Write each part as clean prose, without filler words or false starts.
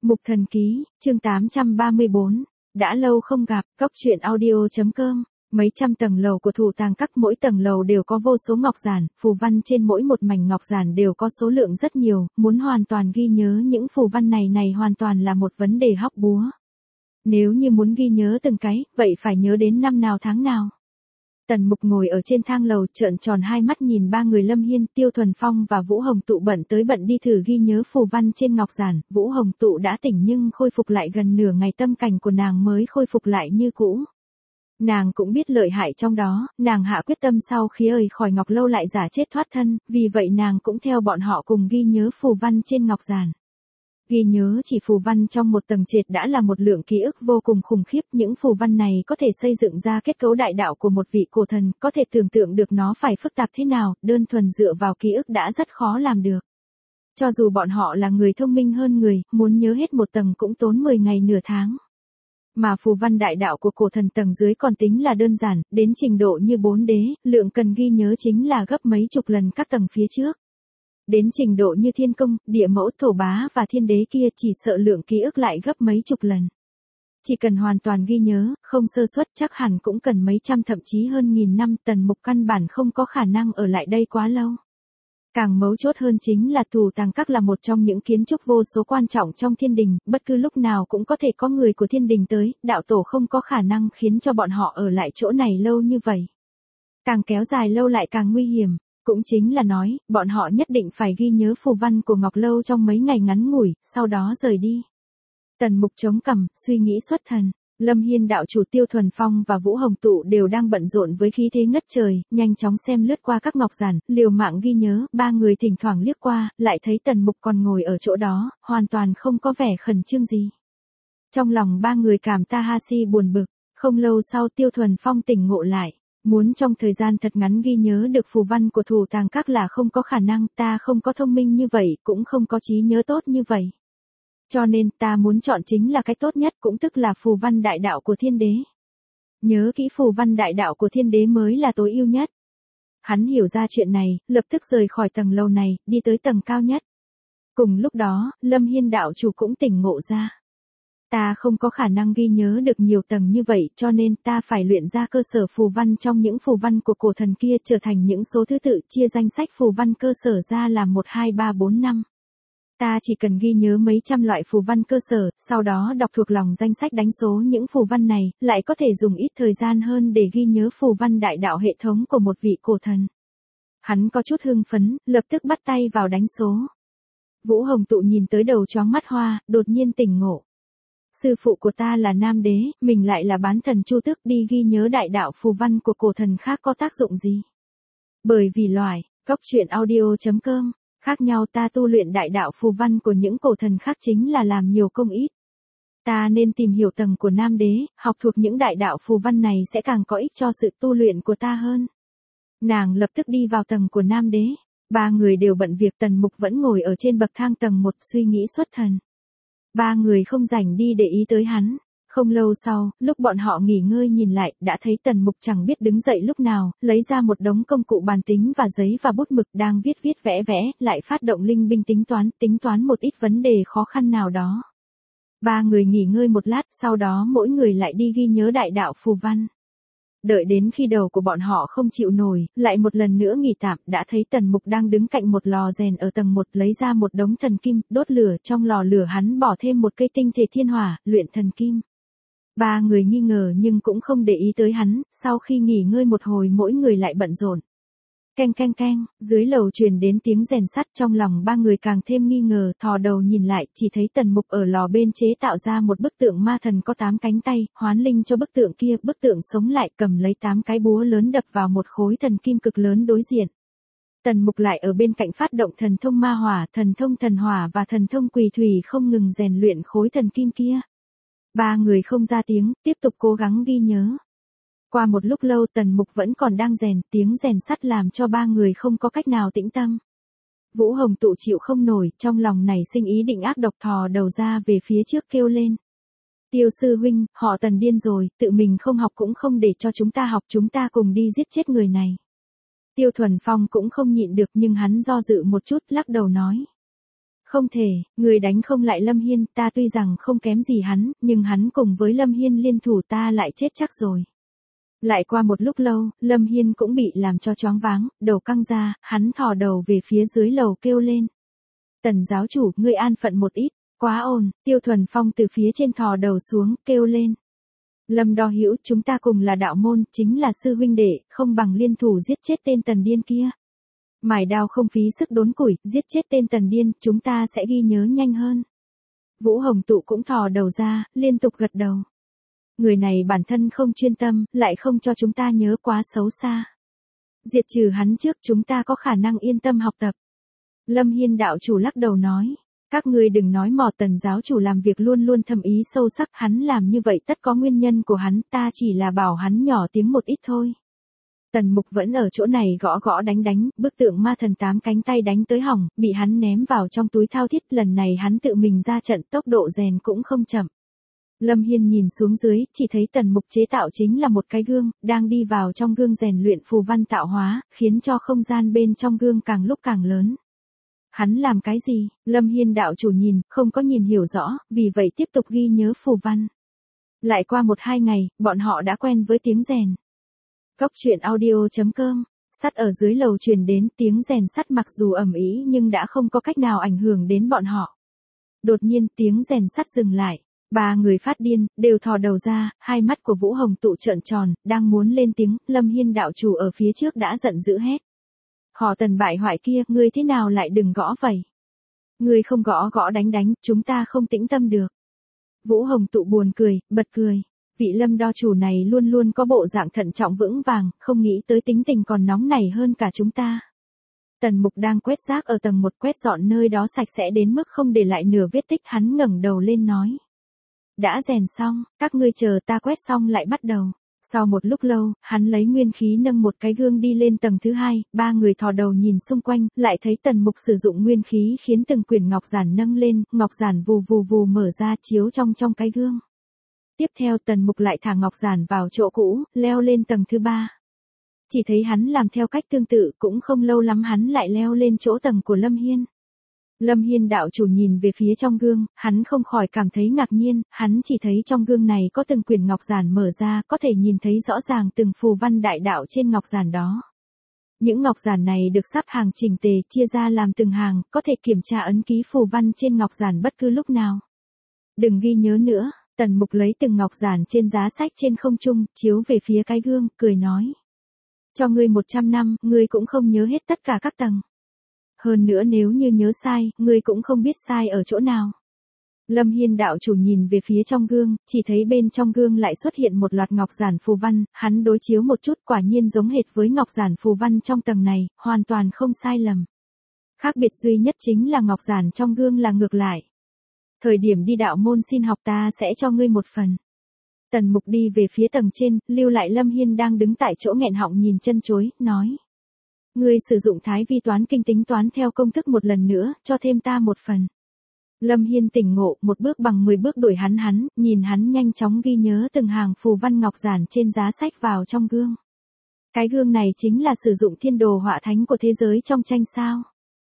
Mục Thần Ký, chương 834, đã lâu không gặp, Cóc Truyện Audio.com, mấy trăm tầng lầu của Thủ Tàng Các, mỗi tầng lầu đều có vô số ngọc giản, phù văn trên mỗi một mảnh ngọc giản đều có số lượng rất nhiều, muốn hoàn toàn ghi nhớ những phù văn này hoàn toàn là một vấn đề hóc búa. Nếu như muốn ghi nhớ từng cái, vậy phải nhớ đến năm nào tháng nào. Tần Mục ngồi ở trên thang lầu trợn tròn hai mắt nhìn ba người Lâm Hiên, Tiêu Thuần Phong và Vũ Hồng Tụ bận tới bận đi thử ghi nhớ phù văn trên ngọc giản. Vũ Hồng Tụ đã tỉnh nhưng khôi phục lại gần nửa ngày, tâm cảnh của nàng mới khôi phục lại như cũ. Nàng cũng biết lợi hại trong đó, nàng hạ quyết tâm sau khi rời khỏi Ngọc Lâu lại giả chết thoát thân, vì vậy nàng cũng theo bọn họ cùng ghi nhớ phù văn trên ngọc giản. Ghi nhớ chỉ phù văn trong một tầng trệt đã là một lượng ký ức vô cùng khủng khiếp, những phù văn này có thể xây dựng ra kết cấu đại đạo của một vị cổ thần, có thể tưởng tượng được nó phải phức tạp thế nào, đơn thuần dựa vào ký ức đã rất khó làm được. Cho dù bọn họ là người thông minh hơn người, muốn nhớ hết một tầng cũng tốn 10 ngày nửa tháng. Mà phù văn đại đạo của cổ thần tầng dưới còn tính là đơn giản, đến trình độ như 4 đế, lượng cần ghi nhớ chính là gấp mấy chục lần các tầng phía trước. Đến trình độ như thiên công, địa mẫu, thổ bá và thiên đế kia chỉ sợ lượng ký ức lại gấp mấy chục lần. Chỉ cần hoàn toàn ghi nhớ, không sơ suất chắc hẳn cũng cần mấy trăm thậm chí hơn nghìn năm. Tần Mục căn bản không có khả năng ở lại đây quá lâu. Càng mấu chốt hơn chính là Thủ Tàng Các là một trong những kiến trúc vô số quan trọng trong thiên đình, bất cứ lúc nào cũng có thể có người của thiên đình tới, đạo tổ không có khả năng khiến cho bọn họ ở lại chỗ này lâu như vậy. Càng kéo dài lâu lại càng nguy hiểm. Cũng chính là nói, bọn họ nhất định phải ghi nhớ phù văn của Ngọc Lâu trong mấy ngày ngắn ngủi, sau đó rời đi. Tần Mục chống cằm, suy nghĩ xuất thần. Lâm Hiên đạo chủ, Tiêu Thuần Phong và Vũ Hồng Tụ đều đang bận rộn với khí thế ngất trời, nhanh chóng xem lướt qua các ngọc giản, liều mạng ghi nhớ. Ba người thỉnh thoảng liếc qua, lại thấy Tần Mục còn ngồi ở chỗ đó, hoàn toàn không có vẻ khẩn trương gì. Trong lòng ba người cảm ta ha si buồn bực. Không lâu sau Tiêu Thuần Phong tỉnh ngộ lại. Muốn trong thời gian thật ngắn ghi nhớ được phù văn của Thủ Tàng Các là không có khả năng, ta không có thông minh như vậy, cũng không có trí nhớ tốt như vậy. Cho nên ta muốn chọn chính là cái tốt nhất, cũng tức là phù văn đại đạo của thiên đế. Nhớ kỹ phù văn đại đạo của thiên đế mới là tối ưu nhất. Hắn hiểu ra chuyện này, lập tức rời khỏi tầng lầu này, đi tới tầng cao nhất. Cùng lúc đó, Lâm Hiên đạo chủ cũng tỉnh ngộ ra. Ta không có khả năng ghi nhớ được nhiều tầng như vậy, cho nên ta phải luyện ra cơ sở phù văn trong những phù văn của cổ thần kia trở thành những số thứ tự, chia danh sách phù văn cơ sở ra làm 1, 2, 3, 4, 5. Ta chỉ cần ghi nhớ mấy trăm loại phù văn cơ sở, sau đó đọc thuộc lòng danh sách đánh số những phù văn này, lại có thể dùng ít thời gian hơn để ghi nhớ phù văn đại đạo hệ thống của một vị cổ thần. Hắn có chút hưng phấn, lập tức bắt tay vào đánh số. Vũ Hồng Tụ nhìn tới đầu choáng mắt hoa, đột nhiên tỉnh ngộ. Sư phụ của ta là Nam Đế, mình lại là bán thần Chu Tước, đi ghi nhớ đại đạo phù văn của cổ thần khác có tác dụng gì? Bởi vì loại, Cóc Truyện Audio.com, khác nhau, ta tu luyện đại đạo phù văn của những cổ thần khác chính là làm nhiều công ít. Ta nên tìm hiểu tầng của Nam Đế, học thuộc những đại đạo phù văn này sẽ càng có ích cho sự tu luyện của ta hơn. Nàng lập tức đi vào tầng của Nam Đế. Ba người đều bận việc, Tần Mục vẫn ngồi ở trên bậc thang tầng 1 suy nghĩ xuất thần. Ba người không rảnh đi để ý tới hắn. Không lâu sau, lúc bọn họ nghỉ ngơi nhìn lại, đã thấy Tần Mục chẳng biết đứng dậy lúc nào, lấy ra một đống công cụ bàn tính và giấy và bút mực, đang viết vẽ vẽ, lại phát động linh binh tính toán một ít vấn đề khó khăn nào đó. Ba người nghỉ ngơi một lát, sau đó mỗi người lại đi ghi nhớ đại đạo phù văn. Đợi đến khi đầu của bọn họ không chịu nổi, lại một lần nữa nghỉ tạm, đã thấy Tần Mục đang đứng cạnh một lò rèn ở tầng 1, lấy ra một đống thần kim, đốt lửa, trong lò lửa hắn bỏ thêm một cây tinh thể thiên hỏa, luyện thần kim. Ba người nghi ngờ nhưng cũng không để ý tới hắn, sau khi nghỉ ngơi một hồi mỗi người lại bận rộn. Keng keng keng, dưới lầu truyền đến tiếng rèn sắt, trong lòng ba người càng thêm nghi ngờ, thò đầu nhìn lại, chỉ thấy Tần Mục ở lò bên chế tạo ra một bức tượng ma thần có 8 cánh tay, hoán linh cho bức tượng kia, bức tượng sống lại, cầm lấy 8 cái búa lớn đập vào một khối thần kim cực lớn đối diện. Tần Mục lại ở bên cạnh phát động thần thông ma hỏa, thần thông thần hỏa và thần thông quỷ thủy, không ngừng rèn luyện khối thần kim kia. Ba người không ra tiếng, tiếp tục cố gắng ghi nhớ. Qua một lúc lâu Tần Mục vẫn còn đang rèn, tiếng rèn sắt làm cho ba người không có cách nào tĩnh tâm. Vũ Hồng Tụ chịu không nổi, trong lòng nảy sinh ý định ác độc, thò đầu ra về phía trước kêu lên. Tiêu sư huynh, họ Tần điên rồi, tự mình không học cũng không để cho chúng ta học, chúng ta cùng đi giết chết người này. Tiêu Thuần Phong cũng không nhịn được nhưng hắn do dự một chút, lắc đầu nói. Không thể, người đánh không lại Lâm Hiên, ta tuy rằng không kém gì hắn, nhưng hắn cùng với Lâm Hiên liên thủ ta lại chết chắc rồi. Lại qua một lúc lâu, Lâm Hiên cũng bị làm cho choáng váng, đầu căng ra, hắn thò đầu về phía dưới lầu kêu lên. Tần giáo chủ, ngươi an phận một ít, quá ồn, Tiêu Thuần Phong từ phía trên thò đầu xuống, kêu lên. Lâm Đo Hữu, chúng ta cùng là đạo môn, chính là sư huynh đệ, không bằng liên thủ giết chết tên tần điên kia. Mài đao không phí sức đốn củi, giết chết tên tần điên, chúng ta sẽ ghi nhớ nhanh hơn. Vũ Hồng Tụ cũng thò đầu ra, liên tục gật đầu. Người này bản thân không chuyên tâm, lại không cho chúng ta nhớ, quá xấu xa. Diệt trừ hắn trước chúng ta có khả năng yên tâm học tập. Lâm Hiên đạo chủ lắc đầu nói. Các ngươi đừng nói mò, Tần giáo chủ làm việc luôn luôn thâm ý sâu sắc, hắn làm như vậy tất có nguyên nhân của hắn, ta chỉ là bảo hắn nhỏ tiếng một ít thôi. Tần Mục vẫn ở chỗ này gõ gõ đánh, bức tượng ma thần 8 cánh tay đánh tới hỏng, bị hắn ném vào trong túi thao thiết, lần này hắn tự mình ra trận, tốc độ rèn cũng không chậm. Lâm Hiên nhìn xuống dưới, chỉ thấy Tần Mục chế tạo chính là một cái gương, đang đi vào trong gương rèn luyện phù văn tạo hóa, khiến cho không gian bên trong gương càng lúc càng lớn. Hắn làm cái gì? Lâm Hiên đạo chủ nhìn, không có nhìn hiểu rõ, vì vậy tiếp tục ghi nhớ phù văn. Lại qua 1-2 ngày, bọn họ đã quen với tiếng rèn. Góc truyện audio.com, sắt ở dưới lầu truyền đến, tiếng rèn sắt mặc dù ầm ĩ nhưng đã không có cách nào ảnh hưởng đến bọn họ. Đột nhiên tiếng rèn sắt dừng lại, 3 người phát điên, đều thò đầu ra, hai mắt của Vũ Hồng Tụ trợn tròn, đang muốn lên tiếng, Lâm Hiên đạo chủ ở phía trước đã giận dữ hét. Họ Tần bại hoại kia, ngươi thế nào lại đừng gõ vậy? Ngươi không gõ gõ đánh, chúng ta không tĩnh tâm được. Vũ Hồng Tụ buồn cười, bật cười. Vị Lâm đo chủ này luôn luôn có bộ dạng thận trọng vững vàng, không nghĩ tới tính tình còn nóng nảy hơn cả chúng ta. Tần Mục đang quét rác ở tầng 1, quét dọn nơi đó sạch sẽ đến mức không để lại nửa vết tích, hắn ngẩng đầu lên nói. Đã rèn xong, các ngươi chờ ta quét xong lại bắt đầu. Sau một lúc lâu, hắn lấy nguyên khí nâng một cái gương đi lên tầng thứ 2, 3 người thò đầu nhìn xung quanh, lại thấy Tần Mục sử dụng nguyên khí khiến từng quyển ngọc giản nâng lên, ngọc giản vù vù vù mở ra chiếu trong cái gương. Tiếp theo Tần Mục lại thả ngọc giản vào chỗ cũ, leo lên tầng thứ 3. Chỉ thấy hắn làm theo cách tương tự, cũng không lâu lắm hắn lại leo lên chỗ tầng của Lâm Hiên. Lâm Hiên đạo chủ nhìn về phía trong gương, hắn không khỏi cảm thấy ngạc nhiên, hắn chỉ thấy trong gương này có từng quyển ngọc giản mở ra, có thể nhìn thấy rõ ràng từng phù văn đại đạo trên ngọc giản đó. Những ngọc giản này được sắp hàng chỉnh tề, chia ra làm từng hàng, có thể kiểm tra ấn ký phù văn trên ngọc giản bất cứ lúc nào. Đừng ghi nhớ nữa, Tần Mục lấy từng ngọc giản trên giá sách trên không trung, chiếu về phía cái gương, cười nói. Cho ngươi 100 năm, ngươi cũng không nhớ hết tất cả các tầng. Hơn nữa nếu như nhớ sai, ngươi cũng không biết sai ở chỗ nào. Lâm Hiên đạo chủ nhìn về phía trong gương, chỉ thấy bên trong gương lại xuất hiện một loạt ngọc giản phù văn, hắn đối chiếu một chút, quả nhiên giống hệt với ngọc giản phù văn trong tầng này, hoàn toàn không sai lầm. Khác biệt duy nhất chính là ngọc giản trong gương là ngược lại. Thời điểm đi đạo môn xin học ta sẽ cho ngươi một phần. Tần Mục đi về phía tầng trên, lưu lại Lâm Hiên đang đứng tại chỗ nghẹn họng nhìn chân chối, nói. Ngươi sử dụng thái vi toán kinh tính toán theo công thức một lần nữa, cho thêm ta một phần. Lâm Hiên tỉnh ngộ, một bước bằng 10 bước đuổi hắn, nhìn hắn nhanh chóng ghi nhớ từng hàng phù văn ngọc giản trên giá sách vào trong gương. Cái gương này chính là sử dụng thiên đồ họa thánh của thế giới trong tranh sao?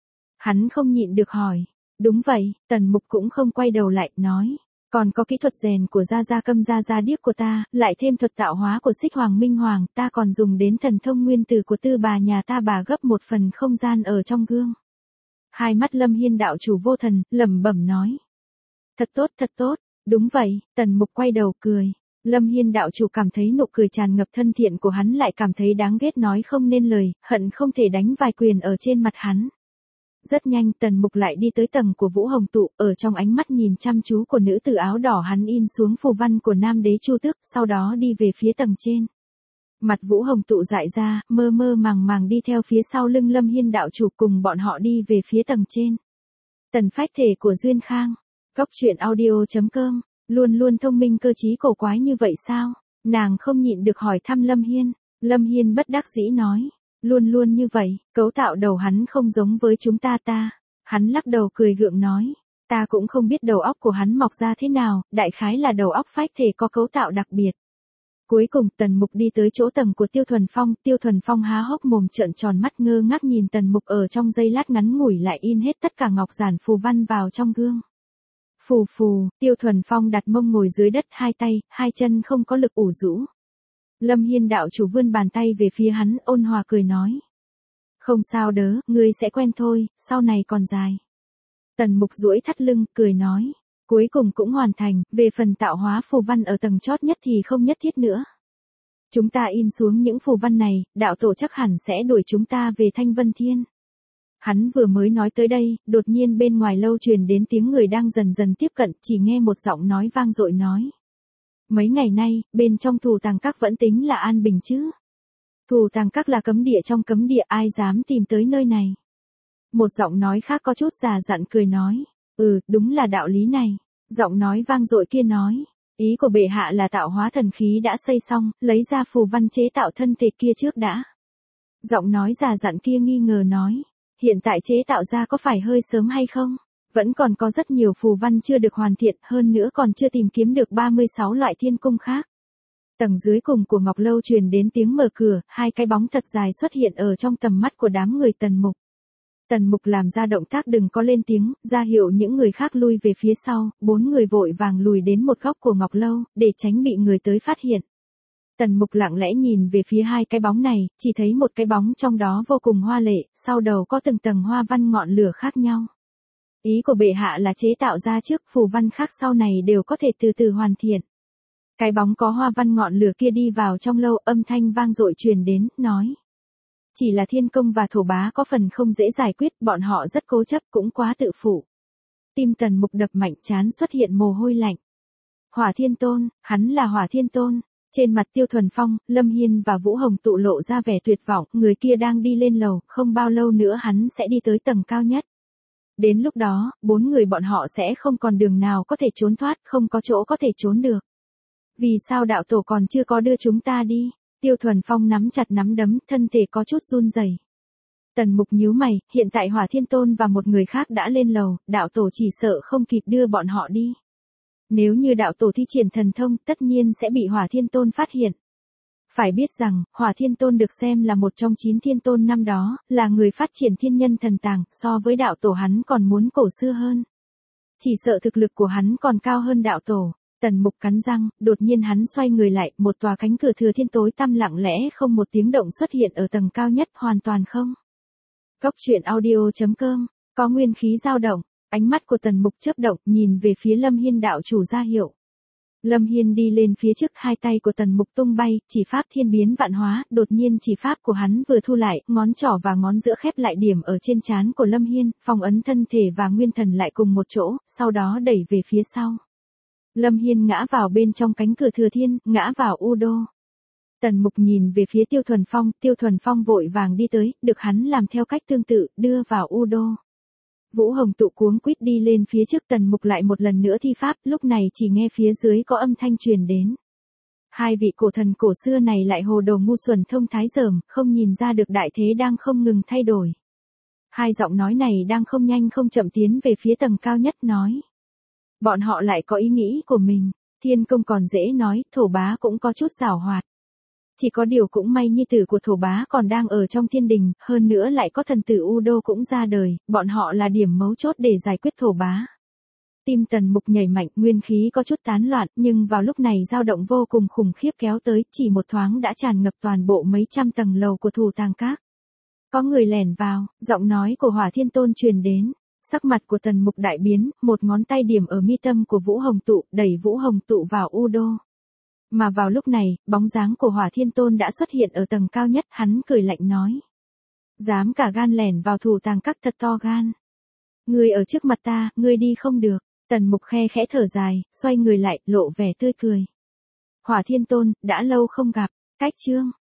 Hắn không nhịn được hỏi. Đúng vậy, Tần Mục cũng không quay đầu lại, nói. Còn có kỹ thuật rèn của Gia Câm Gia Điếc của ta, lại thêm thuật tạo hóa của Xích Hoàng Minh Hoàng, ta còn dùng đến thần thông nguyên tử của Tư bà nhà ta, bà gấp một phần không gian ở trong gương. Hai mắt Lâm Hiên đạo chủ vô thần, lẩm bẩm nói. Thật tốt, đúng vậy, Tần Mục quay đầu cười. Lâm Hiên đạo chủ cảm thấy nụ cười tràn ngập thân thiện của hắn lại cảm thấy đáng ghét nói không nên lời, hận không thể đánh vài quyền ở trên mặt hắn. Rất nhanh Tần Mục lại đi tới tầng của Vũ Hồng Tụ, ở trong ánh mắt nhìn chăm chú của nữ tử áo đỏ hắn in xuống phù văn của Nam Đế Chu Tước, sau đó đi về phía tầng trên. Mặt Vũ Hồng Tụ dại ra, mơ màng đi theo phía sau lưng Lâm Hiên đạo chủ, cùng bọn họ đi về phía tầng trên. Tần phách thể của Duyên Khang. Góc truyện audio.com, luôn luôn thông minh cơ trí cổ quái như vậy sao? Nàng không nhịn được hỏi thăm Lâm Hiên. Lâm Hiên bất đắc dĩ nói. Luôn luôn như vậy, cấu tạo đầu hắn không giống với chúng ta. Hắn lắc đầu cười gượng nói. Ta cũng không biết đầu óc của hắn mọc ra thế nào, đại khái là đầu óc phách thể có cấu tạo đặc biệt. Cuối cùng Tần Mục đi tới chỗ tầng của Tiêu Thuần Phong há hốc mồm trợn tròn mắt ngơ ngác nhìn Tần Mục ở trong giây lát ngắn ngủi lại in hết tất cả ngọc giản phù văn vào trong gương. Phù phù, Tiêu Thuần Phong đặt mông ngồi dưới đất, hai tay, hai chân không có lực ủ rũ. Lâm Hiên đạo chủ vươn bàn tay về phía hắn, ôn hòa cười nói. Không sao đớ, ngươi sẽ quen thôi, sau này còn dài. Tần Mục duỗi thắt lưng, cười nói. Cuối cùng cũng hoàn thành, về phần tạo hóa phù văn ở tầng chót nhất thì không nhất thiết nữa. Chúng ta in xuống những phù văn này, đạo tổ chắc hẳn sẽ đuổi chúng ta về Thanh Vân Thiên. Hắn vừa mới nói tới đây, đột nhiên bên ngoài lâu truyền đến tiếng người đang dần dần tiếp cận, chỉ nghe một giọng nói vang dội nói. Mấy ngày nay, bên trong thù tàng các vẫn tính là an bình chứ. Thù tàng các là cấm địa trong cấm địa, ai dám tìm tới nơi này. Một giọng nói khác có chút già dặn cười nói. Đúng là đạo lý này. Giọng nói vang dội kia nói. Ý của bệ hạ là tạo hóa thần khí đã xây xong, lấy ra phù văn chế tạo thân thể kia trước đã. Giọng nói già dặn kia nghi ngờ nói. Hiện tại chế tạo ra có phải hơi sớm hay không? Vẫn còn có rất nhiều phù văn chưa được hoàn thiện, hơn nữa còn chưa tìm kiếm được 36 loại thiên cung khác. Tầng dưới cùng của Ngọc Lâu truyền đến tiếng mở cửa, hai cái bóng thật dài xuất hiện ở trong tầm mắt của đám người Tần Mục. Tần Mục làm ra động tác đừng có lên tiếng, ra hiệu những người khác lui về phía sau, bốn người vội vàng lùi đến một góc của Ngọc Lâu, để tránh bị người tới phát hiện. Tần Mục lặng lẽ nhìn về phía hai cái bóng này, chỉ thấy một cái bóng trong đó vô cùng hoa lệ, sau đầu có từng tầng hoa văn ngọn lửa khác nhau. Ý của bệ hạ là chế tạo ra trước, phù văn khác sau này đều có thể từ từ hoàn thiện. Cái bóng có hoa văn ngọn lửa kia đi vào trong lâu, âm thanh vang dội truyền đến, nói. Chỉ là thiên công và thổ bá có phần không dễ giải quyết, bọn họ rất cố chấp cũng quá tự phụ. Tim Tần Mục đập mạnh, trán xuất hiện mồ hôi lạnh. Hỏa Thiên Tôn, hắn là Hỏa Thiên Tôn. Trên mặt Tiêu Thuần Phong, Lâm Hiên và Vũ Hồng tụ lộ ra vẻ tuyệt vọng, người kia đang đi lên lầu, không bao lâu nữa hắn sẽ đi tới tầng cao nhất. Đến lúc đó, bốn người bọn họ sẽ không còn đường nào có thể trốn thoát, không có chỗ có thể trốn được. Vì sao đạo tổ còn chưa có đưa chúng ta đi? Tiêu Thuần Phong nắm chặt nắm đấm, thân thể có chút run rẩy. Tần Mục nhíu mày, hiện tại Hỏa Thiên Tôn và một người khác đã lên lầu, đạo tổ chỉ sợ không kịp đưa bọn họ đi. Nếu như đạo tổ thi triển thần thông, tất nhiên sẽ bị Hỏa Thiên Tôn phát hiện. Phải biết rằng, Hỏa Thiên Tôn được xem là một trong 9 thiên tôn năm đó, là người phát triển thiên nhân thần tàng, so với đạo tổ hắn còn muốn cổ xưa hơn. Chỉ sợ thực lực của hắn còn cao hơn đạo tổ. Tần Mục cắn răng, đột nhiên hắn xoay người lại, một tòa cánh cửa thừa thiên tối tăm lặng lẽ không một tiếng động xuất hiện ở tầng cao nhất, hoàn toàn không. Cốc truyện audio.com, có nguyên khí dao động, ánh mắt của Tần Mục chớp động, nhìn về phía Lâm Hiên đạo chủ ra hiệu. Lâm Hiên đi lên phía trước, hai tay của Tần Mục tung bay, chỉ pháp thiên biến vạn hóa, đột nhiên chỉ pháp của hắn vừa thu lại, ngón trỏ và ngón giữa khép lại điểm ở trên trán của Lâm Hiên, phong ấn thân thể và nguyên thần lại cùng một chỗ, sau đó đẩy về phía sau. Lâm Hiên ngã vào bên trong cánh cửa thừa thiên, ngã vào u đô. Tần Mục nhìn về phía Tiêu Thuần Phong vội vàng đi tới, được hắn làm theo cách tương tự, đưa vào u đô. Vũ Hồng tụ cuống quýt đi lên phía trước, Tần Mục lại một lần nữa thi pháp, lúc này chỉ nghe phía dưới có âm thanh truyền đến. Hai vị cổ thần cổ xưa này lại hồ đồ ngu xuẩn thông thái dởm, không nhìn ra được đại thế đang không ngừng thay đổi. Hai giọng nói này đang không nhanh không chậm tiến về phía tầng cao nhất nói. Bọn họ lại có ý nghĩ của mình, thiên công còn dễ nói, thổ bá cũng có chút giảo hoạt. Chỉ có điều cũng may nhi tử của thổ bá còn đang ở trong thiên đình, hơn nữa lại có thần tử U Đô cũng ra đời, bọn họ là điểm mấu chốt để giải quyết thổ bá. Tim Tần Mục nhảy mạnh, nguyên khí có chút tán loạn, nhưng vào lúc này dao động vô cùng khủng khiếp kéo tới, chỉ một thoáng đã tràn ngập toàn bộ mấy trăm tầng lầu của Thù Tàng Các. Có người lẻn vào, giọng nói của Hỏa Thiên Tôn truyền đến. Sắc mặt của Tần Mục đại biến, một ngón tay điểm ở mi tâm của Vũ Hồng tụ, đẩy Vũ Hồng tụ vào u đô. Mà vào lúc này, bóng dáng của Hỏa Thiên Tôn đã xuất hiện ở tầng cao nhất, hắn cười lạnh nói. Dám cả gan lẻn vào Thù Tàng Các, thật to gan. Ngươi ở trước mặt ta, ngươi đi không được. Tần Mục khe khẽ thở dài, xoay người lại, lộ vẻ tươi cười. Hỏa Thiên Tôn, đã lâu không gặp, cách chương.